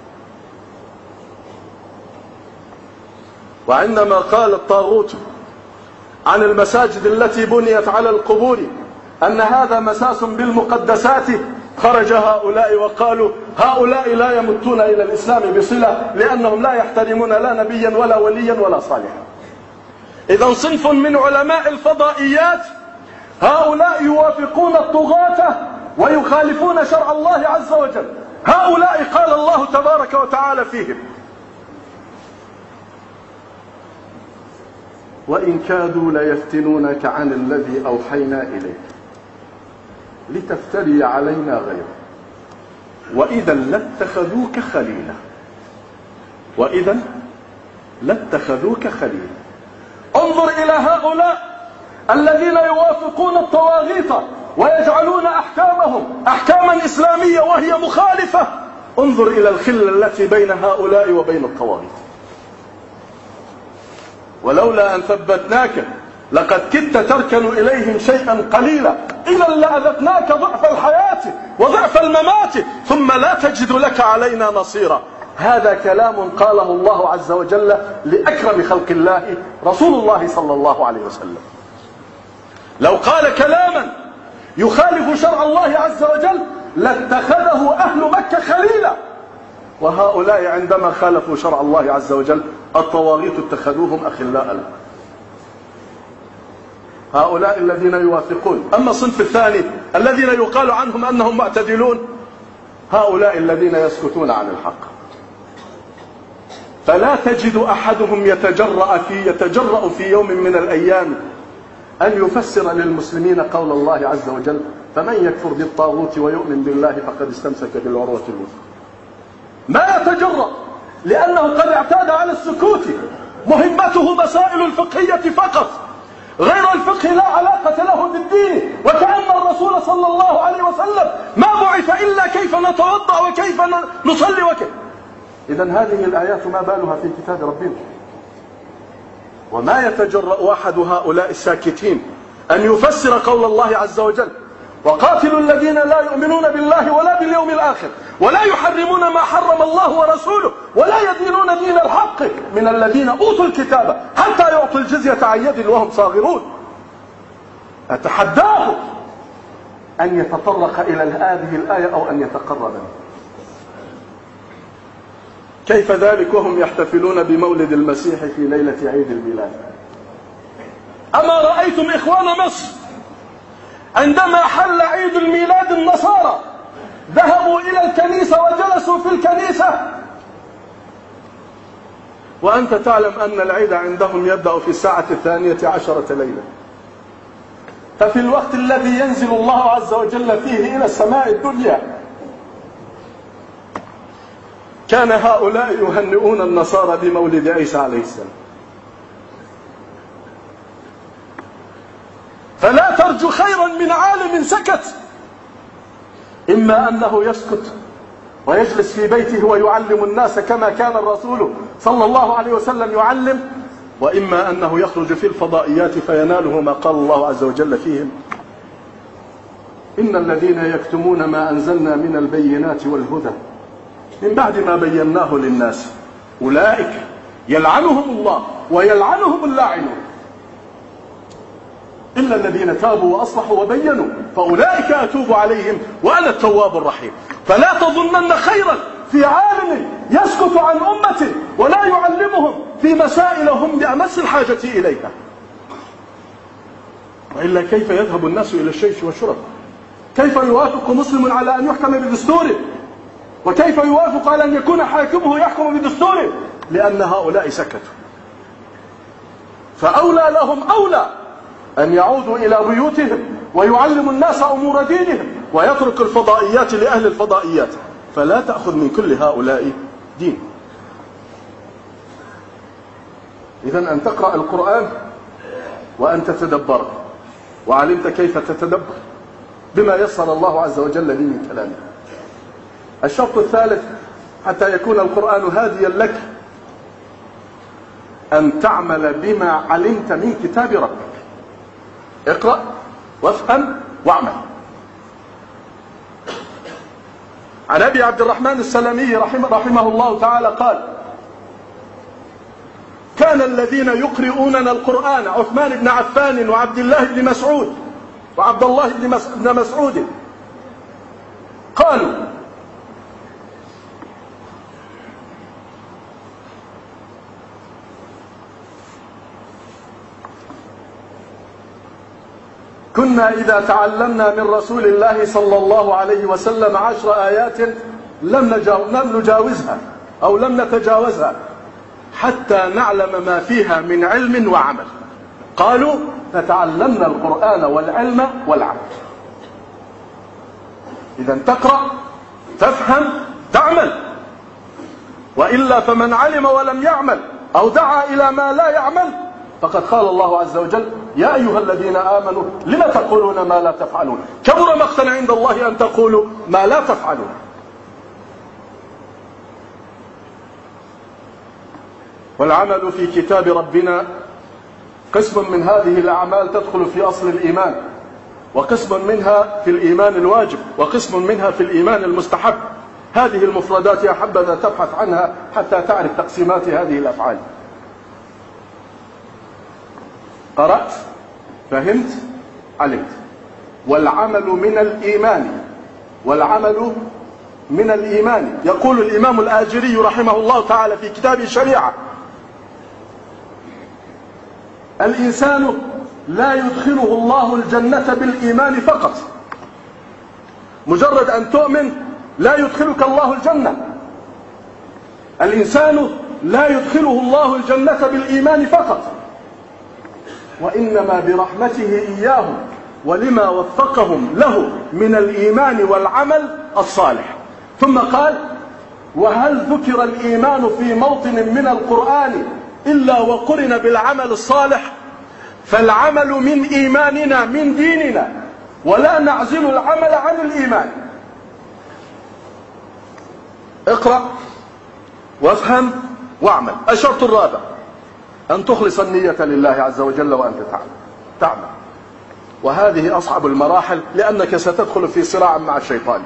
وعندما قال الطاغوت عن المساجد التي بنيت على القبور أن هذا مساس بالمقدسات خرج هؤلاء وقالوا هؤلاء لا يمتون إلى الإسلام بصلة لأنهم لا يحترمون لا نبيا ولا وليا ولا صالحا. إذا صنف من علماء الفضائيات هؤلاء يوافقون الطغاة ويخالفون شرع الله عز وجل. هؤلاء قال الله تبارك وتعالى فيهم: وإن كادوا ليفتنونك عن الذي أوحينا إليك لتفتري علينا غيره وإذا لاتخذوك خليلا. وإذا لاتخذوك خليلا. انظر إلى هؤلاء الذين يوافقون الطواغيت ويجعلون أحكامهم أحكاما إسلامية وهي مخالفة. انظر إلى الخلة التي بين هؤلاء وبين الطواغيت. ولولا أن ثبتناك لقد كدت تركن إليهم شيئا قليلا إذا لأذقناك ضعف الحياة وضعف الممات ثم لا تجد لك علينا نصيرا. هذا كلام قاله الله عز وجل لأكرم خلق الله رسول الله صلى الله عليه وسلم. لو قال كلاما يخالف شرع الله عز وجل لاتخذه أهل مكة خليلا. وهؤلاء عندما خالفوا شرع الله عز وجل الطواغيت اتخذوهم أخلاء له. هؤلاء الذين يوافقون. أما الصنف الثاني الذين يقال عنهم أنهم معتدلون هؤلاء الذين يسكتون عن الحق. فلا تجد أحدهم يتجرأ في يوم من الأيام أن يفسر للمسلمين قول الله عز وجل: فمن يكفر بالطاغوت ويؤمن بالله فقد استمسك بالعروة الوثقى. ما يتجرأ لأنه قد اعتاد على السكوت. مهمته مسائل الفقهية فقط، غير الفقه لا علاقة له بالدين. وكأن الرسول صلى الله عليه وسلم ما بعث إلا كيف نتوضأ وكيف نصلي وكيف. إذن هذه الآيات ما بالها في كتاب ربنا. وما يتجرأ أحد هؤلاء الساكتين أن يفسر قول الله عز وجل: وقاتلوا الذين لا يؤمنون بالله ولا باليوم الآخر ولا يحرمون ما حرم الله ورسوله ولا يدينون دين الحق من الذين أوتوا الكتاب حتى يعطوا الجزية عن يد وهم صاغرون. أتحداه أن يتطرق إلى هذه الآية أو أن يتقرب منها. كيف ذلك وهم يحتفلون بمولد المسيح في ليلة عيد الميلاد؟ أما رأيتم إخوان مصر عندما حل عيد الميلاد النصارى ذهبوا إلى الكنيسة وجلسوا في الكنيسة؟ وأنت تعلم أن العيد عندهم يبدأ في الساعة 12 ليلة. ففي الوقت الذي ينزل الله عز وجل فيه إلى السماء الدنيا كان هؤلاء يهنئون النصارى بمولد عيسى عليه السلام. فلا ترجو خيرا من عالم سكت. إما أنه يسكت ويجلس في بيته ويعلم الناس كما كان الرسول صلى الله عليه وسلم يعلم، وإما أنه يخرج في الفضائيات فيناله ما قال الله عز وجل فيهم: إن الذين يكتمون ما أنزلنا من البينات والهدى من بعد ما بيناه للناس أولئك يلعنهم الله ويلعنهم اللاعنون إلا الذين تابوا وأصلحوا وبينوا فأولئك أتوب عليهم وأنا التواب الرحيم. فلا تظنن خيرا في عالم يسكت عن أمة ولا يعلمهم في مسائل هم بأمس الحاجة إليها. وإلا كيف يذهب الناس إلى الشيش والشرب؟ كيف يوافق مسلم على أن يحكم بدستوره؟ وكيف يوافق على أن يكون حاكمه يحكم بدستوره؟ لأن هؤلاء سكتوا. فأولى لهم أولى أن يعودوا إلى بيوتهم ويعلموا الناس أمور دينهم ويترك الفضائيات لأهل الفضائيات. فلا تأخذ من كل هؤلاء دين. إذن أن تقرأ القرآن وأن تتدبر، وعلمت كيف تتدبر بما يسر الله عز وجل به من كلامه. الشرط الثالث حتى يكون القرآن هاديا لك أن تعمل بما علمت من كتاب ربك. اقرأ وافهم واعمل. عن أبي عبد الرحمن السلمي رحمه الله تعالى قال: كان الذين يقرؤوننا القرآن عثمان بن عفان وعبد الله بن مسعود وعبد الله بن مسعود قالوا كنا إذا تعلمنا من رسول الله صلى الله عليه وسلم 10 آيات لم نجاوزها أو لم نتجاوزها حتى نعلم ما فيها من علم وعمل. قالوا فتعلمنا القرآن والعلم والعمل. إذا تقرأ تفهم تعمل، وإلا فمن علم ولم يعمل أو دعا إلى ما لا يعمل فقد قال الله عز وجل يا أيها الذين آمنوا لم تقولون ما لا تفعلون كبر مقتا عند الله أن تقولوا ما لا تفعلون. والعمل في كتاب ربنا قسم من هذه الأعمال تدخل في أصل الإيمان، وقسم منها في الإيمان الواجب، وقسم منها في الإيمان المستحب. هذه المفردات يا حبذا تبحث عنها حتى تعرف تقسيمات هذه الأفعال. قرأت فهمت علمت. والعمل من الإيمان، والعمل من الإيمان. يقول الإمام الآجري رحمه الله تعالى في كتاب الشريعة الإنسان لا يدخله الله الجنة بالإيمان فقط. مجرد أن تؤمن لا يدخلك الله الجنة. الإنسان لا يدخله الله الجنة بالإيمان فقط، وإنما برحمته إياهم ولما وفقهم له من الإيمان والعمل الصالح. ثم قال وهل ذكر الإيمان في موطن من القرآن إلا وقرن بالعمل الصالح؟ فالعمل من إيماننا من ديننا، ولا نعزل العمل عن الإيمان. اقرأ وافهم واعمل. الشرط الرابع أن تخلص النية لله عز وجل وأنت تعمل، وهذه أصعب المراحل لأنك ستدخل في صراع مع الشيطان.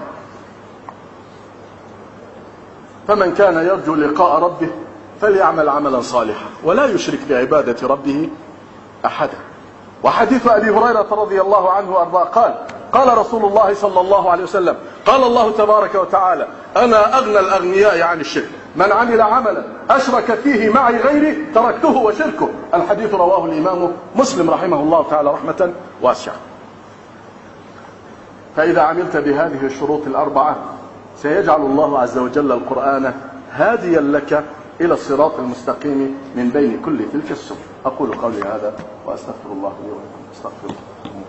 فمن كان يرجو لقاء ربه فليعمل عملا صالحا ولا يشرك بعبادة ربه أحدا. وحديث أبي هريرة رضي الله عنه وأرضاه قال رسول الله صلى الله عليه وسلم قال الله تبارك وتعالى أنا أغنى الأغنياء عن الشرك من عمل عملا أشرك فيه معي غيري تركته وشركه. الحديث رواه الإمام مسلم رحمه الله تعالى رحمة واسعة. فإذا عملت بهذه الشروط الأربعة سيجعل الله عز وجل القرآن هاديا لك إلى الصراط المستقيم من بين كل تلك السبل. أقول قولي هذا وأستغفر الله لي ولكم. استغفر الله.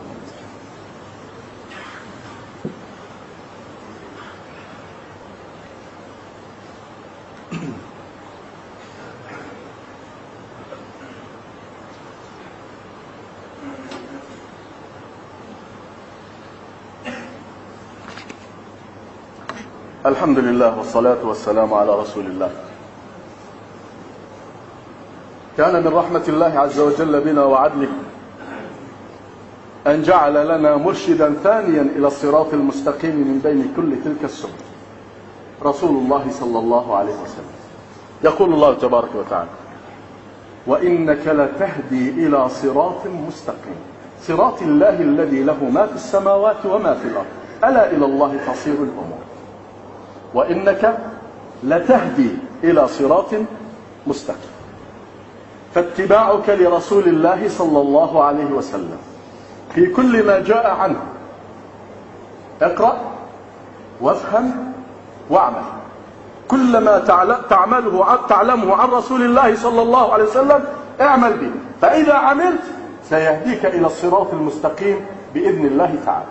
الحمد لله والصلاة والسلام على رسول الله. كان من رحمة الله عز وجل بنا وعدله أن جعل لنا مرشدا ثانيا إلى الصراط المستقيم من بين كل تلك السبل رسول الله صلى الله عليه وسلم. يقول الله تبارك وتعالى وإنك لتهدي إلى صراط مستقيم صراط الله الذي له ما في السماوات وما في الأرض ألا إلى الله تصير الأمور. وإنك لتهدي إلى صراط مستقيم. فاتباعك لرسول الله صلى الله عليه وسلم في كل ما جاء عنه اقرأ وافهم واعمل. كل ما تعلمه عن رسول الله صلى الله عليه وسلم اعمل به، فإذا عملت سيهديك إلى الصراط المستقيم بإذن الله تعالى.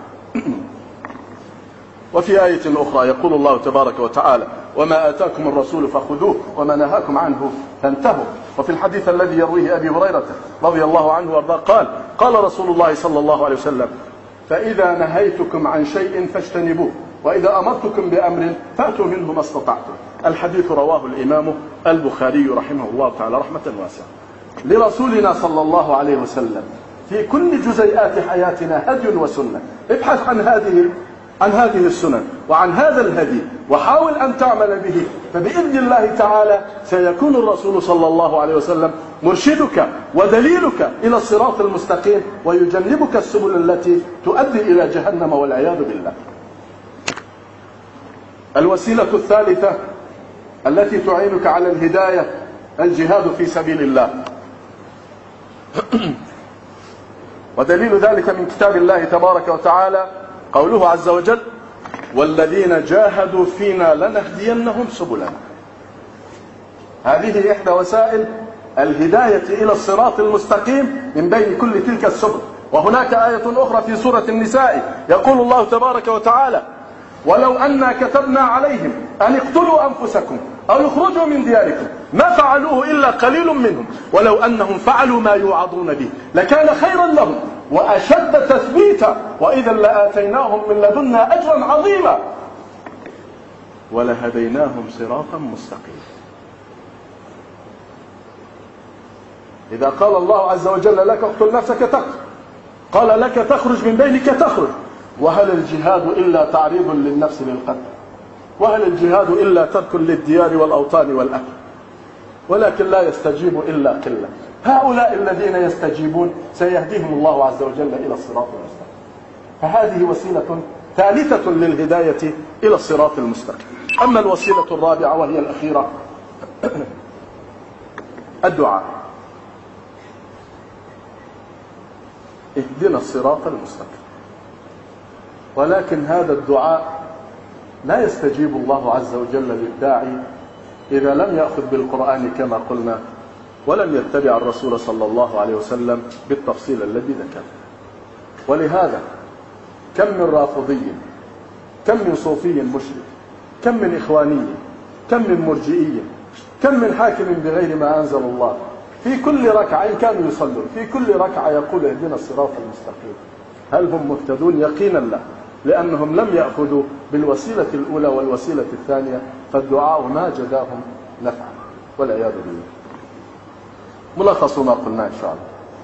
وفي آية أخرى يقول الله تبارك وتعالى وما آتاكم الرسول فخذوه وما نهاكم عنه فانتهوا. وفي الحديث الذي يرويه أبي هريرة رضي الله عنه وارضاه قال رسول الله صلى الله عليه وسلم فإذا نهيتكم عن شيء فاجتنبوه وإذا أمرتكم بأمر فأتوا منه ما استطعتم. الحديث رواه الإمام البخاري رحمه الله تعالى رحمة واسعة. لرسولنا صلى الله عليه وسلم في كل جزيئات حياتنا هدي وسنة. ابحث عن هذه السنن وعن هذا الهدي وحاول أن تعمل به، فبإذن الله تعالى سيكون الرسول صلى الله عليه وسلم مرشدك ودليلك إلى الصراط المستقيم ويجنبك السبل التي تؤدي إلى جهنم والعياذ بالله. الوسيلة الثالثة التي تعينك على الهداية الجهاد في سبيل الله. ودليل ذلك من كتاب الله تبارك وتعالى قوله عز وجل: والذين جاهدوا فينا لنهدينهم سبلنا. هذه إحدى وسائل الهداية إلى الصراط المستقيم من بين كل تلك السبل. وهناك آية أخرى في سورة النساء يقول الله تبارك وتعالى: ولو أنا كتبنا عليهم أن اقتلوا أنفسكم أو يخرجوا من دياركم ما فعلوه إلا قليل منهم ولو أنهم فعلوا ما يوعظون به لكان خيرا لهم وأشد تثبيتا وإذا لآتيناهم من لدنا أجرا عظيما ولهديناهم صراطا مستقيما. إذا قال الله عز وجل لك اقتل نفسك تقتل، قال لك تخرج من بينك تخرج. وهل الجهاد إلا تعريض للنفس للقتل؟ وهل الجهاد إلا ترك للديار والأوطان والأهل؟ ولكن لا يستجيب إلا قلة. هؤلاء الذين يستجيبون سيهديهم الله عز وجل إلى الصراط المستقيم. فهذه وسيلة ثالثة للهداية إلى الصراط المستقيم. أما الوسيلة الرابعة وهي الأخيرة الدعاء. اهدنا الصراط المستقيم. ولكن هذا الدعاء لا يستجيب الله عز وجل للداعي إذا لم يأخذ بالقرآن كما قلنا ولم يتبع الرسول صلى الله عليه وسلم بالتفصيل الذي ذكر. ولهذا كم من رافضي، كم من صوفي مشرك، كم من إخواني، كم من مرجئي، كم من حاكم بغير ما أنزل الله في كل ركعة إن كانوا يصلون في كل ركعة يقول اهدنا الصراط المستقيم. هل هم مهتدون؟ يقينا لا، لأنهم لم يأخذوا بالوسيلة الأولى والوسيلة الثانية، فالدعاء ما جداهم نفعا والعياذ بالله. ملخص ما قلنا إن شاء الله.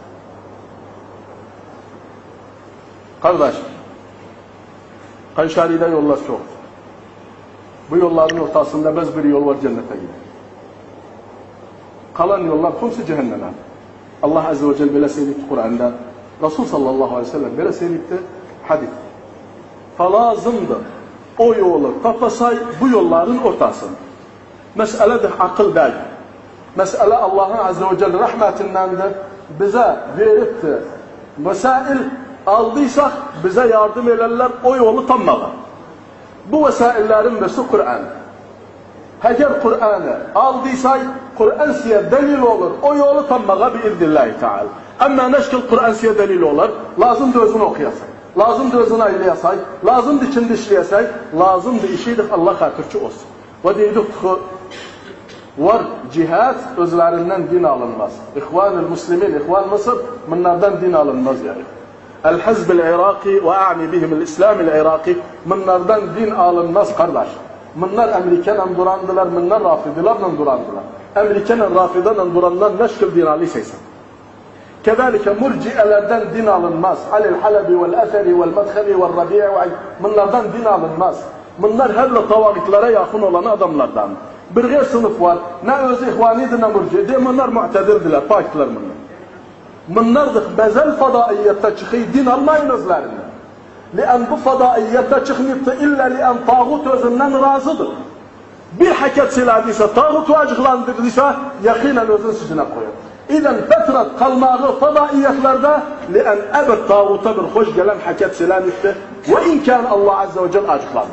Kardeş, Kayseri'de yollar çok. Bu yolların ortasında bez bir yol var cennete gider. Kalan yollar hepsi cehenneme. Allah Azze ve Celle böyle söyledi Kur'an'da. Resul sallallahu aleyhi ve sellem böyle söyledi hadis. Falazımdır o yolu tapasay bu yolların ortasında. Mesele de akıl değil. Mesele Allah'ın Azze ve Celle rahmetindendir. Bize verip de vesail aldıysak bize yardım ederler o yolu tanımağa. Bu vesaillerin birisi Kur'an. Eğer Kur'an'ı aldıysak Kur'an size delil olur. O yolu tanımağa biiznillahü teala. Ama neşkil Kur'an size delil olur. Lazımdır özünü okuyasak. Lazımdır özünü aylayasak. Lazımdır içinde işleyasak. Lazımdır işiydik Allah hatırçı olsun. Ve dedik ki var cihat özlerinden din alınmaz. İhvan-ı Müslümin, İhvan Mısır bunlardan din alınmaz yani. El-Hizb el-Iraki ve a'ni bihim el-İslam el-Iraki bunlardan din alınmaz kardeş. Bunlar Amerikan'la durandılar, bunlar Rafidilerle durandılar. Amerikan'ın Rafidilerle duranlar neşkil din alıysa. Kedalike murciyelerden din alınmaz. Alel-Halebi vel-Eferi vel-Medheli vel-Rabi'i bunlardan din alınmaz. Bunlar hele tavagitlere yakın olan adamlardan. Bir gayr sınıf var. Ne öz ihvanidir ne murciye. Bunlar mu'tedirdiler, paktiler bunlar. Bunlar da bezel fadaiyette çıkıyor, din almayın özlerinden. Lian bu fadaiyette çıkmayıp da illa lian tağut özünden razıdır. Bir haket siladıysa, tağut vacıklandırdıysa yakinen özün sücüne koyar. İden fetret kalmağı fadaiyetlerde lian ebed tağuta bir hoş gelen haket siladıysa ve imkan Allah Azze ve Celle acıklandı.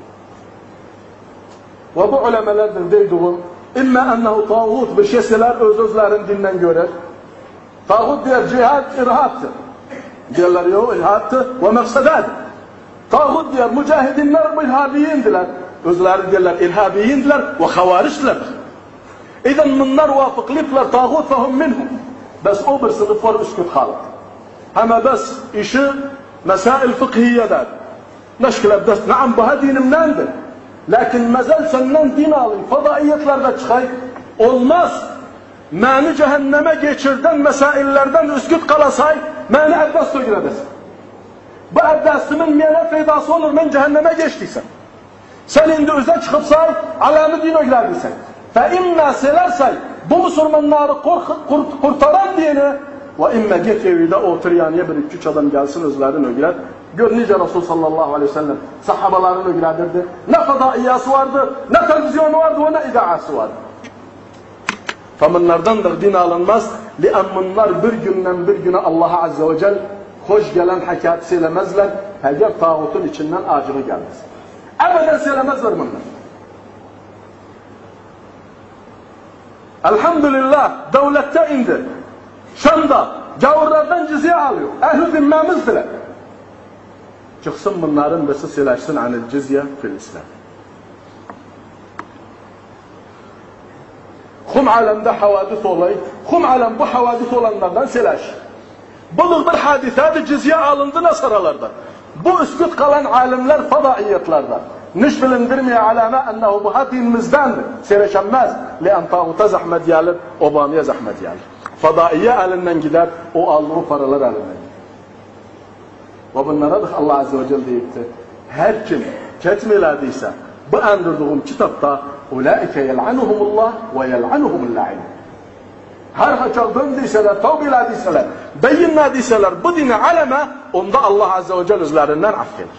Ve bu ulemelerden deyduğum imma ennehu tağut bir şey siler özlerin dinden görer. Tağut diyor cihad irhaptır. Diyorlar yok irhaptır ve mefsedadır. Tağut diyor mücahidinler irhabiyindiler. Özleri diyorlar irhabiyindiler ve havarişler. İden bunlar vafıklıklar tağut fehum minhum. Bes o bir sınıf var üsküt halk. Ama bes işi mesail fıkhiyedir. Neşkil abdest. Naam bu ha dinimdendir. Lakin mezel senden din alın. Fadaiyetlerde çıkay. Olmaz. Məni cehenneme geçirden mesaillerden üsküt kalasay, məni abdest öğredesin. Bu abdestimin mene faydası olur, ben cehenneme geçtiysen. Sen indi üze çıkıpsay, alamı din öğrediysen. Fe imma silersay, bu Müslümanları kurtaran diyene, ve imma get evide otur yani bir iki üç adam gelsin özlerini öğret, Gör nice Resul sallallahu aleyhi ve sellem sahabalarını ilgilendirdi. Ne fadaiyası vardı, ne televizyonu vardı, ne idaası vardı. Faminlardandır din alınmaz. Lian bunlar bir günden bir güne Allah'a azze ve celle hoş gelen hakikat söylemezler. Eğer tağutun içinden acılı gelmez. Ebeden söylemezler bunlar. Elhamdülillah devlette indi. Şam'da gavurlardan cizye alıyor. Ehl-i zimmemizdiler. Çıksın bunların birisi söyleşsin anil cizye fil İslam. Kum alemde havadis olayı, kum alem bu havadis olanlardan söyleş. Budur bir hadisadır, cizye alındı Nasaralarda. Bu üsküt kalan alimler fadaiyetlerden. Niş bilindirmeye alame ennehu bu dinimizdendir. Söyleşenmez. Lian tağuta zahmet yalir, obamaya zahmet yalir. Fadaiye elinden gider, o aldığı paralar elinden gider. Ve bunlara da Allah Azze ve Celle deyipti. Her kim ketmelediyse bu endirdiğim kitapta ulaike yel'anuhumullah ve yel'anuhumul la'in. Her haçak döndüyseler, tevbilediyseler, beyinlediyseler bu dini aleme onda Allah Azze ve Celle üzlerinden affeder.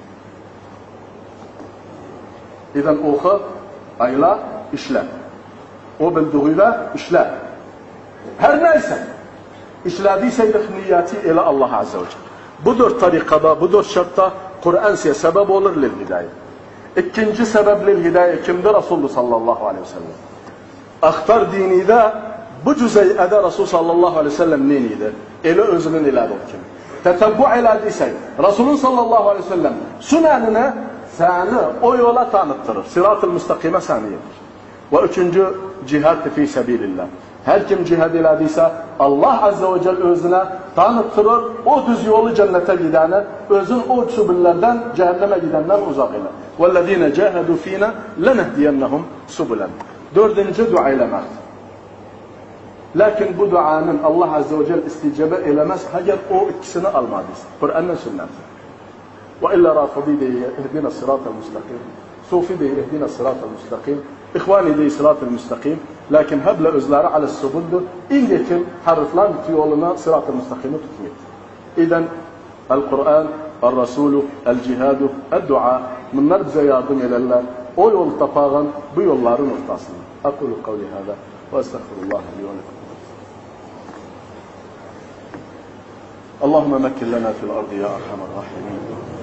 İzen oku, ayla, işle. O bildiğiyle işle. Her neyse işlediyse niyeti ile Allah Azze ve Celle. Budur tarikada, budur şartta Kur'an size sebep olur lil hidayet. İkinci sebep lil hidayet kimdir? Resulullah sallallahu aleyhi ve sellem. Aktar dinide bu cüzeyede Resul sallallahu aleyhi ve sellem neydi? Ele özünün iladı o kim? Tetebbu iladiyse Resulun sallallahu aleyhi ve sellem sünenine seni o yola tanıttırır. Sırat-ı müstakime saniyedir. Ve üçüncü cihad fi sebilillah. Her kim cihad iladiyse Allah Azze ve Celle özüne tanıttırır. O düz yolu cennete gidene, özün o sübüllerden cehenneme gidenden uzak ile. وَالَّذ۪ينَ جَاهَدُوا ف۪ينَا لَنَهْدِيَنَّهُمْ سُبُلًا. Dördüncü dua eylemek. Lakin bu duanın Allah Azze ve Celle isticabe eylemez. Hayır o ikisini almadıysa. Kur'an'ın sünneti. وإلا رافضي دي اهدنا الصراط المستقيم صوفي دي اهدنا الصراط المستقيم إخواني دي صراط المستقيم لكن هبل أزلار على السبل إن يكن حرفلان تيولنا صراط المستقيم تكميت. إذن القرآن الرسول الجهاد الدعاء من نرد زيادم إلى الله أو يول تفاغا بيولار مختصين. أقول قولي هذا وأستغفر الله لي ولكم. اللهم مكن لنا في الأرض يا أرحم الراحمين.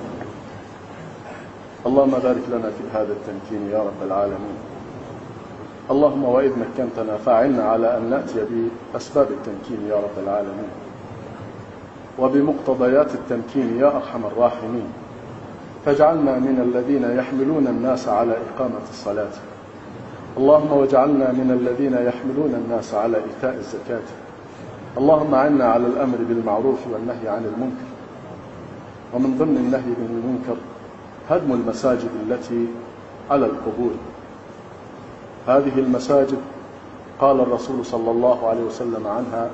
اللهم بارك لنا في هذا التمكين يا رب العالمين. اللهم وإذ مكنتنا فاعلنا على أن نأتي بأسباب التمكين يا رب العالمين وبمقتضيات التمكين يا أرحم الراحمين. فاجعلنا من الذين يحملون الناس على إقامة الصلاة. اللهم واجعلنا من الذين يحملون الناس على إيتاء الزكاة. اللهم أعنا على الأمر بالمعروف والنهي عن المنكر. ومن ضمن النهي عن المنكر هدم المساجد التي على القبور. هذه المساجد قال الرسول صلى الله عليه وسلم عنها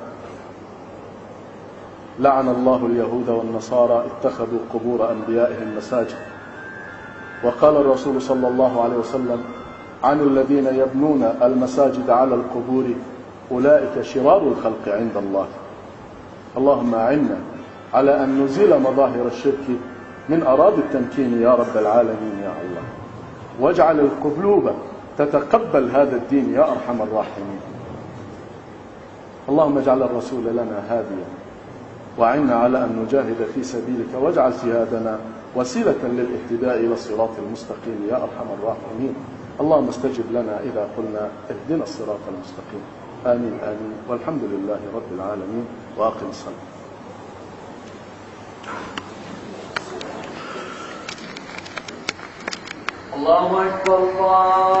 لعن الله اليهود والنصارى اتخذوا قبور أنبيائهم مساجد. وقال الرسول صلى الله عليه وسلم عن الذين يبنون المساجد على القبور أولئك شرار الخلق عند الله. اللهم أعنا على أن نزيل مظاهر الشرك من أراضي التمكين يا رب العالمين يا الله. واجعل القلوب تتقبل هذا الدين يا أرحم الراحمين. اللهم اجعل الرسول لنا هاديا وأعنا على أن نجاهد في سبيلك واجعل جهادنا وسيلة للاهتداء إلى الصراط المستقيم يا أرحم الراحمين. اللهم استجب لنا إذا قلنا اهدنا الصراط المستقيم. آمين آمين والحمد لله رب العالمين وأقم الصلاة. الله أكبر الله